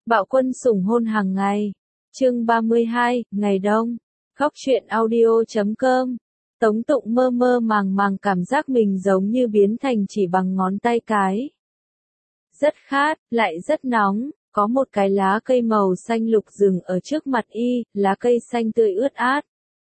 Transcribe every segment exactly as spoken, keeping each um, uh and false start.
Bạo Quân sủng hôn hàng ngày. Chương ba mươi hai, ngày đông. Khóc chuyện audio chấm com. Tống Tụng mơ mơ màng màng cảm giác mình giống như biến thành chỉ bằng ngón tay cái. Rất khát, lại rất nóng, có một cái lá cây màu xanh lục rừng ở trước mặt y, lá cây xanh tươi ướt át.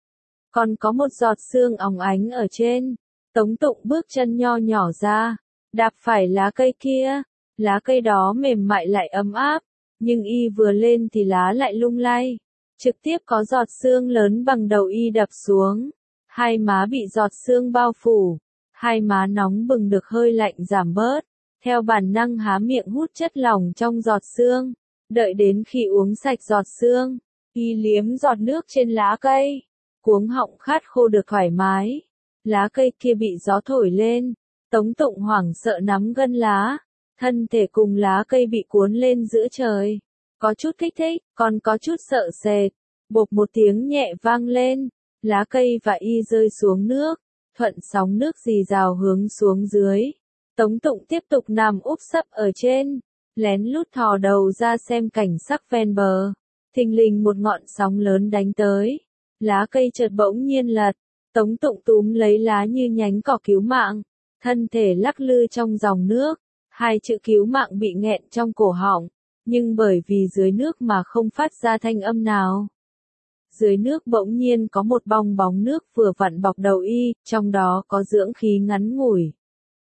Còn có một giọt sương óng ánh ở trên. Tống Tụng bước chân nho nhỏ ra, đạp phải lá cây kia. Lá cây đó mềm mại lại ấm áp, nhưng y vừa lên thì lá lại lung lay. Trực tiếp có giọt sương lớn bằng đầu y đập xuống. Hai má bị giọt sương bao phủ. Hai má nóng bừng được hơi lạnh giảm bớt. Theo bản năng há miệng hút chất lỏng trong giọt sương. Đợi đến khi uống sạch giọt sương, y liếm giọt nước trên lá cây. Cuống họng khát khô được thoải mái. Lá cây kia bị gió thổi lên. Tống Tụng hoảng sợ nắm gân lá. Thân thể cùng lá cây bị cuốn lên giữa trời. Có chút kích thích, còn có chút sợ sệt. Bộp một tiếng nhẹ vang lên. Lá cây và y rơi xuống nước. Thuận sóng nước rì rào hướng xuống dưới. Tống Tụng tiếp tục nằm úp sấp ở trên. Lén lút thò đầu ra xem cảnh sắc ven bờ. Thình lình một ngọn sóng lớn đánh tới. Lá cây chợt bỗng nhiên lật. Tống Tụng túm lấy lá như nhánh cỏ cứu mạng. Thân thể lắc lư trong dòng nước. Hai chữ cứu mạng bị nghẹn trong cổ họng. Nhưng bởi vì dưới nước mà không phát ra thanh âm nào. Dưới nước bỗng nhiên có một bong bóng nước vừa vặn bọc đầu y, trong đó có dưỡng khí ngắn ngủi.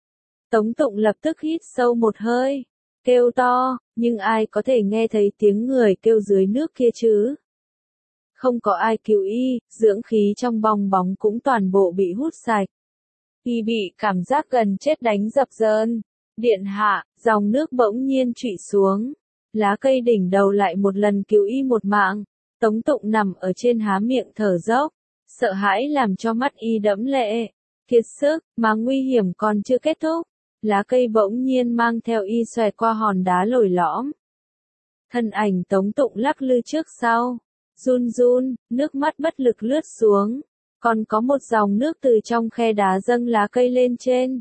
Tống Tụng lập tức hít sâu một hơi. Kêu to, nhưng ai có thể nghe thấy tiếng người kêu dưới nước kia chứ? Không có ai cứu y, dưỡng khí trong bong bóng cũng toàn bộ bị hút sạch. Y bị cảm giác gần chết đánh dập dờn. Điện hạ, dòng nước bỗng nhiên trụy xuống. Lá cây đỉnh đầu lại một lần cứu y một mạng. Tống Tụng nằm ở trên há miệng thở dốc. Sợ hãi làm cho mắt y đẫm lệ. Kiệt sức, mà nguy hiểm còn chưa kết thúc. Lá cây bỗng nhiên mang theo y xoẹt qua hòn đá lồi lõm. Thân ảnh Tống Tụng lắc lư trước sau. Run run, nước mắt bất lực lướt xuống. Còn có một dòng nước từ trong khe đá dâng lá cây lên trên.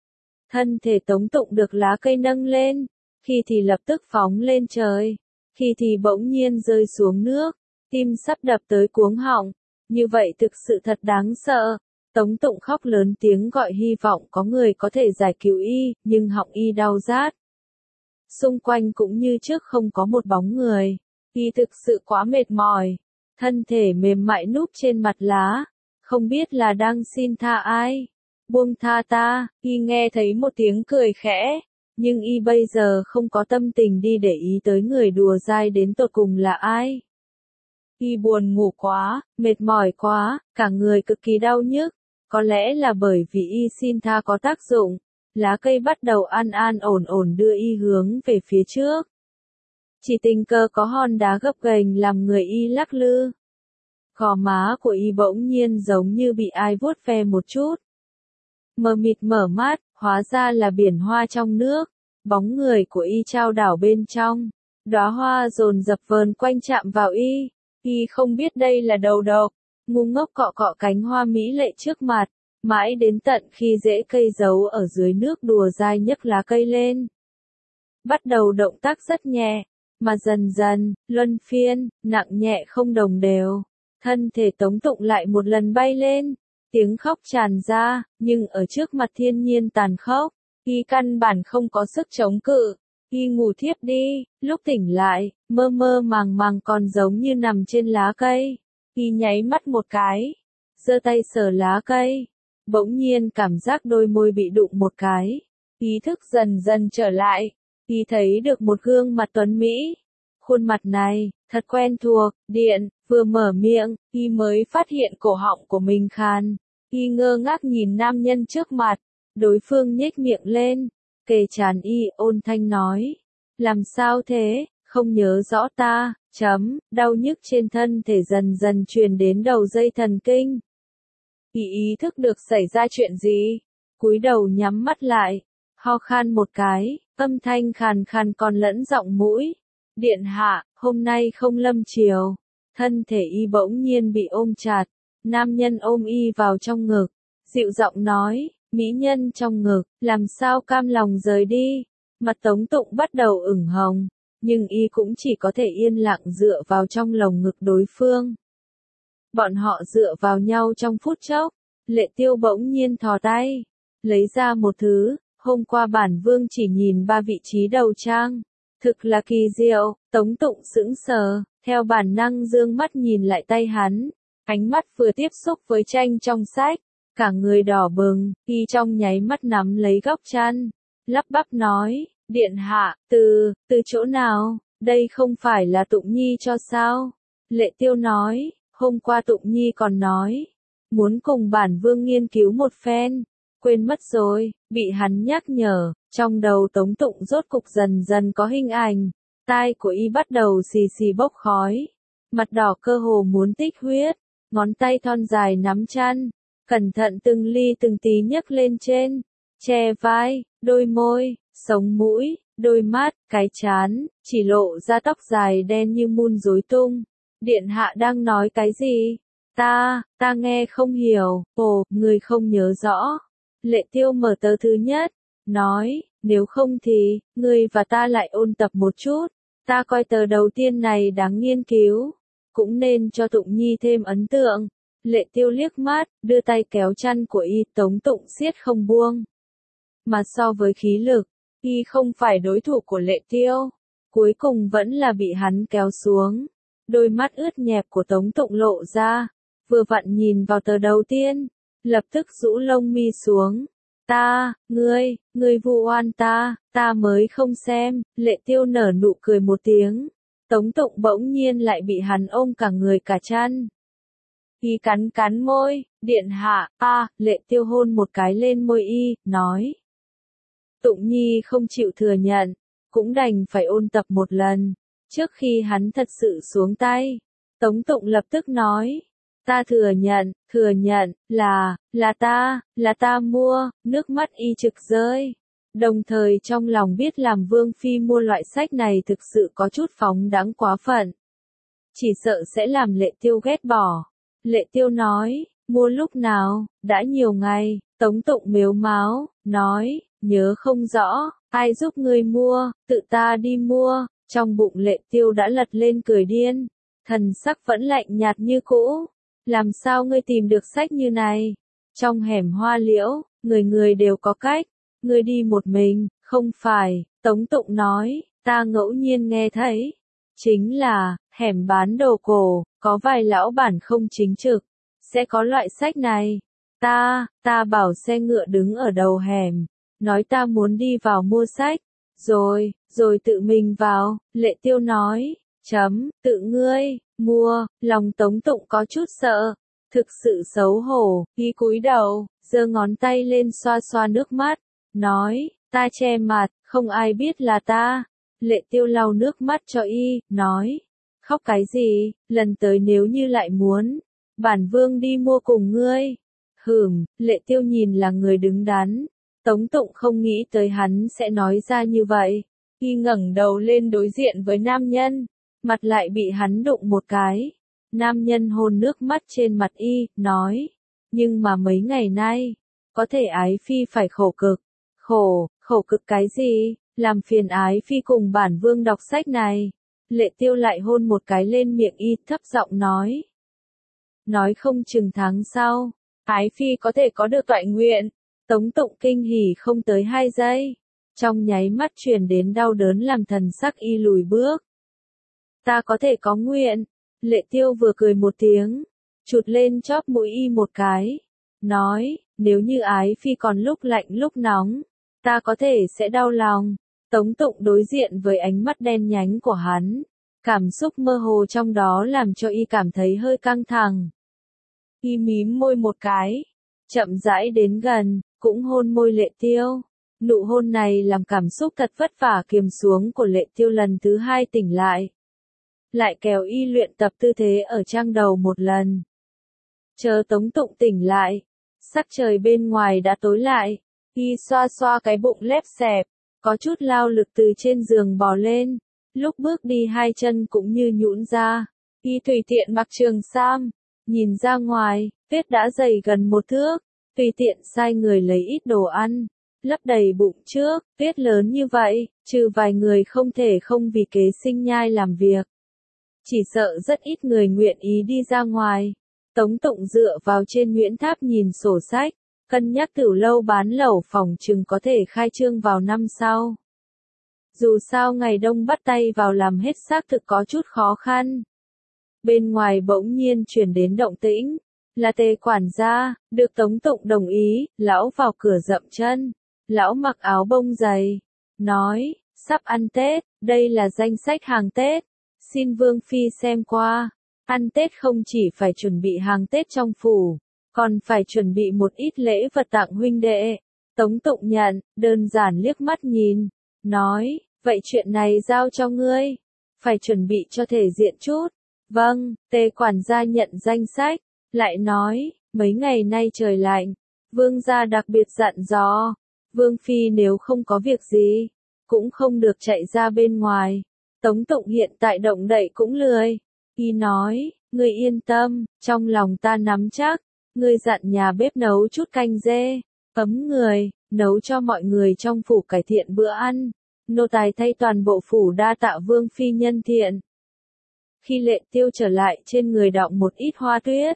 Thân thể Tống Tụng được lá cây nâng lên. Khi thì lập tức phóng lên trời. Khi thì bỗng nhiên rơi xuống nước. Tim sắp đập tới cuống họng. Như vậy thực sự thật đáng sợ. Tống Tụng khóc lớn tiếng gọi hy vọng có người có thể giải cứu y, nhưng họng y đau rát. Xung quanh cũng như trước không có một bóng người. Y thực sự quá mệt mỏi. Thân thể mềm mại núp trên mặt lá. Không biết là đang xin tha ai. Buông tha ta, y nghe thấy một tiếng cười khẽ. Nhưng y bây giờ không có tâm tình đi để ý tới người đùa dai đến tột cùng là ai. Y buồn ngủ quá, mệt mỏi quá, cả người cực kỳ đau nhức. Có lẽ là bởi vì y xin tha có tác dụng. Lá cây bắt đầu an an ổn ổn đưa y hướng về phía trước. Chỉ tình cờ có hòn đá gập ghềnh làm người y lắc lư. Gò má của y bỗng nhiên giống như bị ai vuốt ve một chút. Mờ mịt mở mắt, hóa ra là biển hoa trong nước. Bóng người của y trao đảo bên trong. Đóa hoa dồn dập vờn quanh chạm vào y. Y không biết đây là đầu độc. Ngu ngốc cọ cọ cánh hoa mỹ lệ trước mặt. Mãi đến tận khi rễ cây giấu ở dưới nước đùa dai nhấc lá cây lên. Bắt đầu động tác rất nhẹ. Mà dần dần, luân phiên, nặng nhẹ không đồng đều. Thân thể Tống Tụng lại một lần bay lên. Tiếng khóc tràn ra, nhưng ở trước mặt thiên nhiên tàn khốc. Y căn bản không có sức chống cự. Y ngủ thiếp đi, lúc tỉnh lại, mơ mơ màng màng còn giống như nằm trên lá cây. Y nháy mắt một cái, giơ tay sờ lá cây. Bỗng nhiên cảm giác đôi môi bị đụng một cái. Ý thức dần dần trở lại. Y thấy được một gương mặt tuấn mỹ. Khuôn mặt này, thật quen thuộc, điện, vừa mở miệng, y mới phát hiện cổ họng của mình khàn. Y ngơ ngác nhìn nam nhân trước mặt. Đối phương nhếch miệng lên, kề trán y ôn thanh nói. Làm sao thế, không nhớ rõ ta, chấm, đau nhức trên thân thể dần dần truyền đến đầu dây thần kinh. Y ý thức được xảy ra chuyện gì, cúi đầu nhắm mắt lại, ho khan một cái, âm thanh khàn khàn còn lẫn giọng mũi. Điện hạ, hôm nay không lâm chiều. Thân thể y bỗng nhiên bị ôm chặt, nam nhân ôm y vào trong ngực, dịu giọng nói. Mỹ nhân trong ngực, làm sao cam lòng rời đi. Mặt Tống Tụng bắt đầu ửng hồng. nhưng y cũng chỉ có thể yên lặng dựa vào trong lồng ngực đối phương. Bọn họ dựa vào nhau trong phút chốc, Lệ Tiêu bỗng nhiên thò tay, lấy ra một thứ, hôm qua bản vương chỉ nhìn ba vị trí đầu trang. Thực là kỳ diệu, Tống Tụng sững sờ, theo bản năng dương mắt nhìn lại tay hắn, ánh mắt vừa tiếp xúc với tranh trong sách, cả người đỏ bừng, y trong nháy mắt nắm lấy góc chăn, lắp bắp nói, điện hạ, từ, từ chỗ nào, đây không phải là Tụng Nhi cho sao? Lệ Tiêu nói, hôm qua Tụng Nhi còn nói, muốn cùng bản vương nghiên cứu một phen, quên mất rồi, bị hắn nhắc nhở, trong đầu Tống Tụng rốt cục dần dần có hình ảnh, tai của y bắt đầu xì xì bốc khói, mặt đỏ cơ hồ muốn tích huyết, ngón tay thon dài nắm chăn, cẩn thận từng ly từng tí nhấc lên trên, che vai, đôi môi, sống mũi, đôi mắt, cái trán, chỉ lộ ra tóc dài đen như mun rối tung. Điện hạ đang nói cái gì? Ta, ta nghe không hiểu, ồ, người không nhớ rõ. Lệ Tiêu mở tờ thứ nhất, nói, nếu không thì, ngươi và ta lại ôn tập một chút, ta coi tờ đầu tiên này đáng nghiên cứu, cũng nên cho Tụng Nhi thêm ấn tượng. Lệ Tiêu liếc mắt, đưa tay kéo chăn của y, Tống Tụng siết không buông. Mà so với khí lực, y không phải đối thủ của Lệ Tiêu, cuối cùng vẫn là bị hắn kéo xuống. Đôi mắt ướt nhẹp của Tống Tụng lộ ra, vừa vặn nhìn vào tờ đầu tiên, lập tức rũ lông mi xuống. Ta, ngươi, ngươi vu oan ta, ta mới không xem. Lệ Tiêu nở nụ cười một tiếng. Tống Tụng bỗng nhiên lại bị hắn ôm cả người cả chăn. Y cắn cắn môi, điện hạ, a, Lệ Tiêu hôn một cái lên môi y, nói. Tụng Nhi không chịu thừa nhận, cũng đành phải ôn tập một lần. Trước khi hắn thật sự xuống tay, Tống Tụng lập tức nói, ta thừa nhận, thừa nhận, là, là ta, là ta mua, nước mắt y trực rơi. Đồng thời trong lòng biết làm Vương Phi mua loại sách này thực sự có chút phóng đãng quá phận. Chỉ sợ sẽ làm Lệ Tiêu ghét bỏ. Lệ Tiêu nói, mua lúc nào, đã nhiều ngày, Tống Tụng mếu máo, nói, nhớ không rõ, ai giúp ngươi mua, tự ta đi mua. Trong bụng Lệ Tiêu đã lật lên cười điên, thần sắc vẫn lạnh nhạt như cũ. Làm sao ngươi tìm được sách như này? Trong hẻm hoa liễu, người người đều có cách, ngươi đi một mình, không phải, Tống Tụng nói, ta ngẫu nhiên nghe thấy. Chính là, hẻm bán đồ cổ, có vài lão bản không chính trực, sẽ có loại sách này. Ta, ta bảo xe ngựa đứng ở đầu hẻm, nói ta muốn đi vào mua sách. Rồi, rồi tự mình vào, Lệ Tiêu nói, chấm, tự ngươi, mua, lòng Tống Tụng có chút sợ, thực sự xấu hổ, y cúi đầu, giơ ngón tay lên xoa xoa nước mắt, nói, ta che mặt, không ai biết là ta. Lệ Tiêu lau nước mắt cho y, nói, khóc cái gì, lần tới nếu như lại muốn, bản vương đi mua cùng ngươi. Hửm, Lệ Tiêu nhìn là người đứng đắn. Tống Tụng không nghĩ tới hắn sẽ nói ra như vậy. Y ngẩng đầu lên đối diện với nam nhân, mặt lại bị hắn đụng một cái. Nam nhân hôn nước mắt trên mặt y, nói, nhưng mà mấy ngày nay, có thể Ái Phi phải khổ cực. Khổ, khổ cực cái gì, làm phiền Ái Phi cùng bản vương đọc sách này. Lệ Tiêu lại hôn một cái lên miệng y, thấp giọng nói. Nói không chừng tháng sau, Ái Phi có thể có được toại nguyện. Tống Tụng kinh hỉ không tới hai giây, trong nháy mắt truyền đến đau đớn làm thần sắc y lùi bước. Ta có thể có nguyện. Lệ Tiêu vừa cười một tiếng, chụt lên chóp mũi y một cái, nói, nếu như Ái Phi còn lúc lạnh lúc nóng, ta có thể sẽ đau lòng. Tống Tụng đối diện với ánh mắt đen nhánh của hắn, cảm xúc mơ hồ trong đó làm cho y cảm thấy hơi căng thẳng. Y mím môi một cái, chậm rãi đến gần, cũng hôn môi Lệ Tiêu. Nụ hôn này làm cảm xúc thật vất vả kiềm xuống của Lệ Tiêu lần thứ hai tỉnh lại. Lại kéo y luyện tập tư thế ở trang đầu một lần. Chờ Tống Tụng tỉnh lại, sắc trời bên ngoài đã tối lại, y xoa xoa cái bụng lép xẹp, có chút lao lực từ trên giường bò lên, lúc bước đi hai chân cũng như nhũn ra, y tùy tiện mặc trường sam, nhìn ra ngoài, tuyết đã dày gần một thước, tùy tiện sai người lấy ít đồ ăn, lấp đầy bụng trước, tuyết lớn như vậy, trừ vài người không thể không vì kế sinh nhai làm việc. Chỉ sợ rất ít người nguyện ý đi ra ngoài. Tống Tụng dựa vào trên Nguyễn Tháp nhìn sổ sách, cân nhắc Tiểu Lâu bán lẩu phòng chừng có thể khai trương vào năm sau. Dù sao ngày đông bắt tay vào làm hết xác thực có chút khó khăn. Bên ngoài bỗng nhiên chuyển đến động tĩnh, là Tề quản gia, được Tống Tụng đồng ý, lão vào cửa dậm chân. Lão mặc áo bông dày, nói, sắp ăn Tết, đây là danh sách hàng Tết, xin Vương Phi xem qua. Ăn Tết không chỉ phải chuẩn bị hàng Tết trong phủ, còn phải chuẩn bị một ít lễ vật tặng huynh đệ. Tống Tụng nhận, đơn giản liếc mắt nhìn, nói, vậy chuyện này giao cho ngươi, phải chuẩn bị cho thể diện chút. Vâng, Tề quản gia nhận danh sách, lại nói, mấy ngày nay trời lạnh, Vương gia đặc biệt dặn dò, Vương Phi nếu không có việc gì, cũng không được chạy ra bên ngoài. Tống Tụng hiện tại động đậy cũng lười. Y nói, ngươi yên tâm, trong lòng ta nắm chắc, ngươi dặn nhà bếp nấu chút canh dê, ấm người, nấu cho mọi người trong phủ cải thiện bữa ăn. Nô tài thay toàn bộ phủ đa tạ Vương Phi nhân thiện. Khi Lệ Tiêu trở lại trên người đọng một ít hoa tuyết.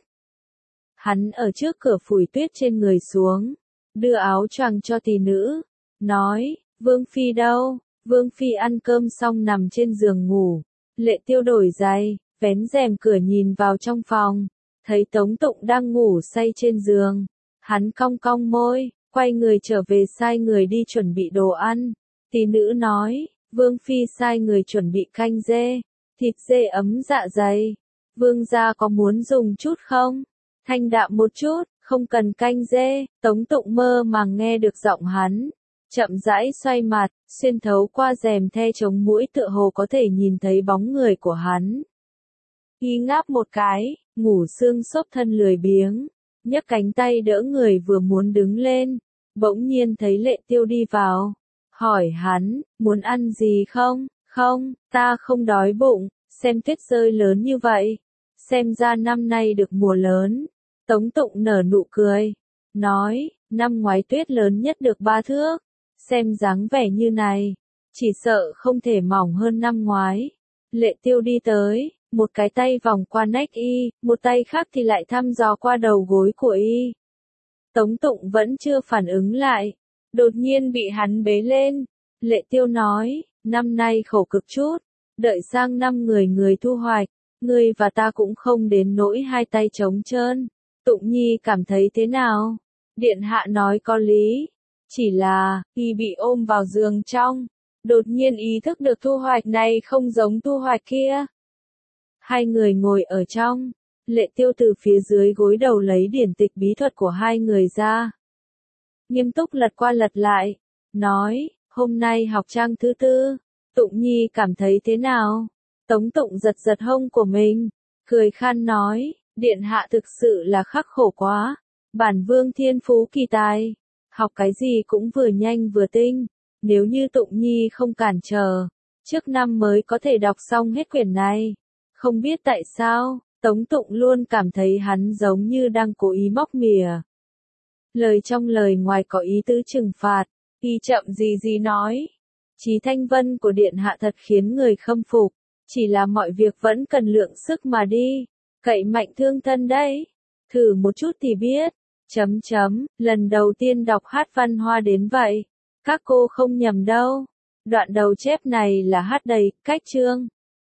Hắn ở trước cửa phủi tuyết trên người xuống, đưa áo choàng cho tỷ nữ, nói, Vương Phi đâu? Vương Phi ăn cơm xong nằm trên giường ngủ. Lệ Tiêu đổi giày, vén rèm cửa nhìn vào trong phòng, thấy Tống Tụng đang ngủ say trên giường. Hắn cong cong môi, quay người trở về sai người đi chuẩn bị đồ ăn. Tỷ nữ nói, Vương Phi sai người chuẩn bị canh dê, thịt dê ấm dạ dày. Vương gia có muốn dùng chút không? Thanh đạm một chút, không cần canh dê. Tống Tụng mơ màng nghe được giọng hắn, chậm rãi xoay mặt, xuyên thấu qua rèm the chống mũi tựa hồ có thể nhìn thấy bóng người của hắn. Y ngáp một cái, ngủ xương xốp thân lười biếng, nhấc cánh tay đỡ người vừa muốn đứng lên, bỗng nhiên thấy Lệ Tiêu đi vào, hỏi hắn, muốn ăn gì không? Không, ta không đói bụng, xem tuyết rơi lớn như vậy, xem ra năm nay được mùa lớn. Tống Tụng nở nụ cười, nói, năm ngoái tuyết lớn nhất được ba thước, xem dáng vẻ như này, chỉ sợ không thể mỏng hơn năm ngoái. Lệ Tiêu đi tới, một cái tay vòng qua nách y, một tay khác thì lại thăm dò qua đầu gối của y. Tống Tụng vẫn chưa phản ứng lại, đột nhiên bị hắn bế lên. Lệ Tiêu nói, năm nay khổ cực chút, đợi sang năm người người thu hoạch, ngươi và ta cũng không đến nỗi hai tay trống trơn. Tụng Nhi cảm thấy thế nào? Điện hạ nói có lý, chỉ là, y bị ôm vào giường trong, đột nhiên ý thức được thu hoạch này không giống thu hoạch kia. Hai người ngồi ở trong, Lệ Tiêu từ phía dưới gối đầu lấy điển tịch bí thuật của hai người ra. Nghiêm túc lật qua lật lại, nói, hôm nay học trang thứ tư, Tụng Nhi cảm thấy thế nào? Tống Tụng giật giật hông của mình, cười khan nói, điện hạ thực sự là khắc khổ quá, bản vương thiên phú kỳ tài, học cái gì cũng vừa nhanh vừa tinh, nếu như Tụng Nhi không cản trở, trước năm mới có thể đọc xong hết quyển này. Không biết tại sao, Tống Tụng luôn cảm thấy hắn giống như đang cố ý móc mỉa. Lời trong lời ngoài có ý tứ trừng phạt, y chậm gì gì nói. Chí thanh vân của điện hạ thật khiến người khâm phục, chỉ là mọi việc vẫn cần lượng sức mà đi, cậy mạnh thương thân đấy. Thử một chút thì biết. Chấm chấm, lần đầu tiên đọc hát văn hoa đến vậy. Các cô không nhầm đâu. Đoạn đầu chép này là hát đầy, cách chương.